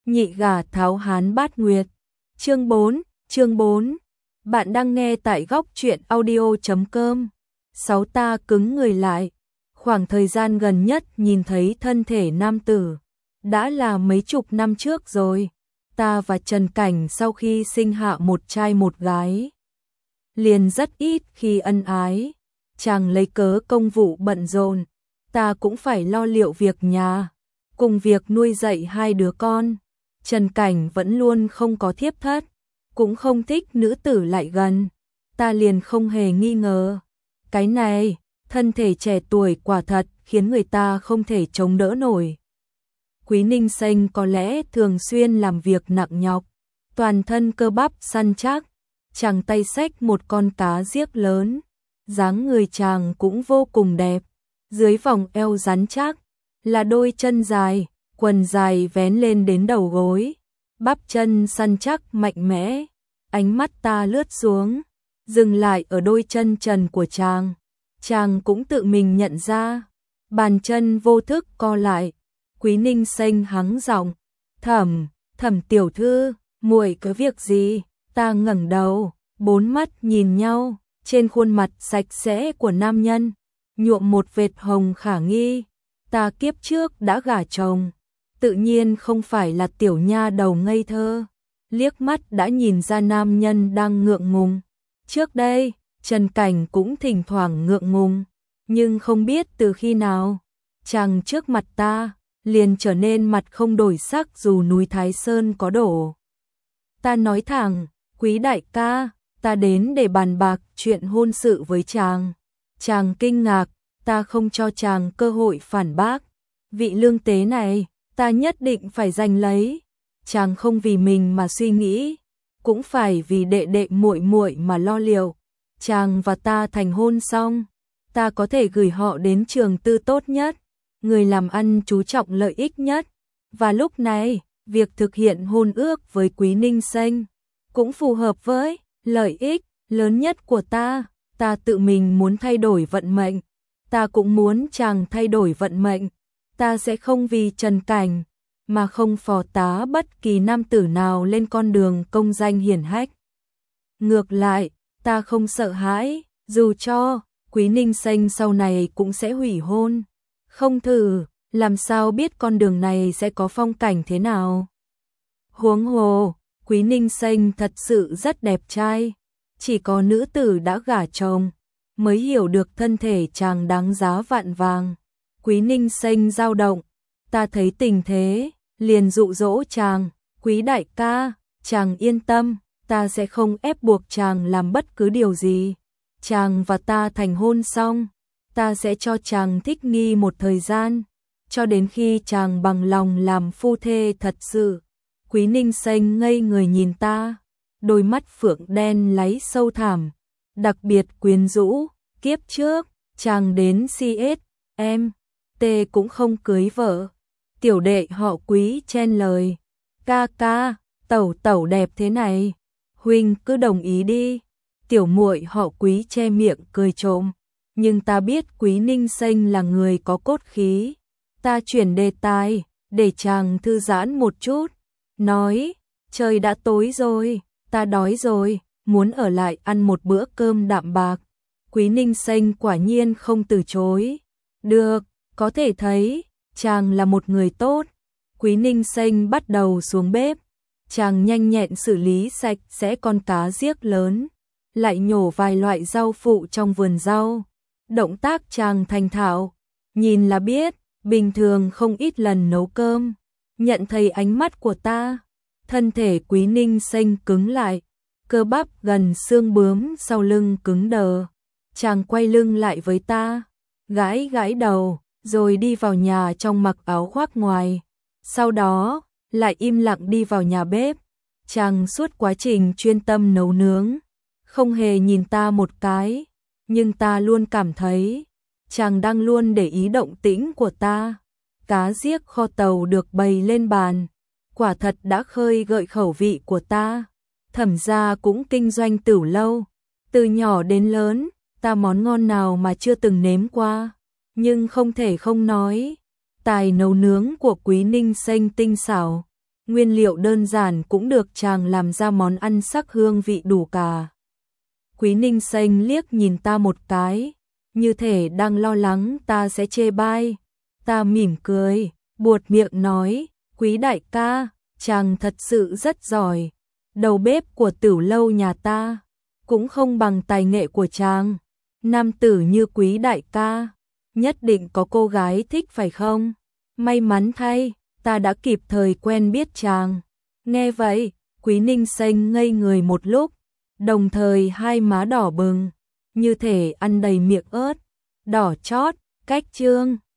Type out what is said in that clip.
Nhị gà tháo hán bát nguyệt. Chương 4. Bạn đang nghe tại góc truyện audio.com. Ta cứng người lại. Khoảng thời gian gần nhất nhìn thấy thân thể nam tử đã là mấy chục năm trước rồi. Ta và Trần Cảnh sau khi sinh hạ một trai một gái liền rất ít khi ân ái. Chàng lấy cớ công vụ bận rộn, ta cũng phải lo liệu việc nhà, cùng việc nuôi dạy hai đứa con. Trần Cảnh vẫn luôn không có thiếp thất, cũng không thích nữ tử lại gần. Ta liền không hề nghi ngờ. Cái này, thân thể trẻ tuổi quả thật khiến người ta không thể chống đỡ nổi. Quý Ninh Xanh có lẽ thường xuyên làm việc nặng nhọc, toàn thân cơ bắp săn chắc, chàng tay xách một con cá giếc lớn, dáng người chàng cũng vô cùng đẹp, dưới vòng eo rắn chắc là đôi chân dài, quần dài vén lên đến đầu gối, bắp chân săn chắc mạnh mẽ. Ánh mắt ta lướt xuống, dừng lại ở đôi chân trần của chàng. Chàng cũng tự mình nhận ra, bàn chân vô thức co lại. Quý Ninh Xanh hắng giọng, "Thẩm tiểu thư, muội có việc gì?" Ta ngẩng đầu, bốn mắt nhìn nhau, trên khuôn mặt sạch sẽ của nam nhân nhuộm một vệt hồng khả nghi. Ta kiếp trước đã gả chồng, tự nhiên không phải là tiểu nha đầu ngây thơ, liếc mắt đã nhìn ra nam nhân đang ngượng ngùng. Trước đây, Trần Cảnh cũng thỉnh thoảng ngượng ngùng, nhưng không biết từ khi nào, chàng trước mặt ta liền trở nên mặt không đổi sắc dù núi Thái Sơn có đổ. Ta nói thẳng, "Quý đại ca, ta đến để bàn bạc chuyện hôn sự với chàng." Chàng kinh ngạc, ta không cho chàng cơ hội phản bác. Vị lương tế này, ta nhất định phải giành lấy. Chàng không vì mình mà suy nghĩ, cũng phải vì đệ đệ muội muội mà lo liệu. Chàng và ta thành hôn xong, ta có thể gửi họ đến trường tư tốt nhất, người làm ăn chú trọng lợi ích nhất. Và lúc này, việc thực hiện hôn ước với Quý Ninh Xanh cũng phù hợp với lợi ích lớn nhất của ta. Ta tự mình muốn thay đổi vận mệnh, ta cũng muốn chàng thay đổi vận mệnh. Ta sẽ không vì Trần Cảnh mà không phò tá bất kỳ nam tử nào lên con đường công danh hiển hách. Ngược lại, ta không sợ hãi, dù cho Quý Ninh Xanh sau này cũng sẽ hủy hôn. Không thử, làm sao biết con đường này sẽ có phong cảnh thế nào. Huống hồ, Quý Ninh Xanh thật sự rất đẹp trai. Chỉ có nữ tử đã gả chồng mới hiểu được thân thể chàng đáng giá vạn vàng. Quý Ninh Xanh dao động, ta thấy tình thế, liền dụ dỗ chàng, "Quý đại ca, chàng yên tâm, ta sẽ không ép buộc chàng làm bất cứ điều gì. Chàng và ta thành hôn xong, ta sẽ cho chàng thích nghi một thời gian, cho đến khi chàng bằng lòng làm phu thê thật sự." Quý Ninh Xanh ngây người nhìn ta, đôi mắt phượng đen láy sâu thẳm, đặc biệt quyến rũ. Kiếp trước, chàng đến CSM T cũng không cưới vợ. Tiểu đệ họ Quý chen lời, "Ca ca, tẩu tẩu đẹp thế này, huynh cứ đồng ý đi." Tiểu muội họ Quý che miệng cười trộm, nhưng ta biết Quý Ninh Xanh là người có cốt khí. Ta chuyển đề tài, để chàng thư giãn một chút, nói, "Trời đã tối rồi, ta đói rồi, muốn ở lại ăn một bữa cơm đạm bạc." Quý Ninh Xanh quả nhiên không từ chối. "Được, có thể thấy chàng là một người tốt." Quý Ninh Xanh bắt đầu xuống bếp, chàng nhanh nhẹn xử lý sạch sẽ con cá giếc lớn, lại nhổ vài loại rau phụ trong vườn rau. Động tác chàng thành thạo, nhìn là biết, bình thường không ít lần nấu cơm. Nhận thấy ánh mắt của ta, thân thể Quý Ninh Xanh cứng lại, cơ bắp gần xương bướm sau lưng cứng đờ. Chàng quay lưng lại với ta, gãi gãi đầu, rồi đi vào nhà trong mặc áo khoác ngoài. Sau đó, lại im lặng đi vào nhà bếp. Chàng suốt quá trình chuyên tâm nấu nướng, không hề nhìn ta một cái, nhưng ta luôn cảm thấy chàng đang luôn để ý động tĩnh của ta. Cá giếc kho tàu được bày lên bàn, quả thật đã khơi gợi khẩu vị của ta. Thẩm gia cũng kinh doanh tửu lâu, từ nhỏ đến lớn, ta món ngon nào mà chưa từng nếm qua, nhưng không thể không nói, tài nấu nướng của Quý Ninh Xanh tinh xảo, nguyên liệu đơn giản cũng được chàng làm ra món ăn sắc hương vị đủ cả. Quý Ninh Xanh liếc nhìn ta một cái, như thể đang lo lắng ta sẽ chê bai. Ta mỉm cười, buột miệng nói, Quý đại ca, chàng thật sự rất giỏi. Đầu bếp của Tửu lâu nhà ta cũng không bằng tài nghệ của chàng. Nam tử như Quý đại ca, nhất định có cô gái thích phải không? May mắn thay, ta đã kịp thời quen biết chàng. Nghe vậy, Quý Ninh Xanh ngây người một lúc, đồng thời hai má đỏ bừng, như thể ăn đầy miệng ớt, đỏ chót, cách chương.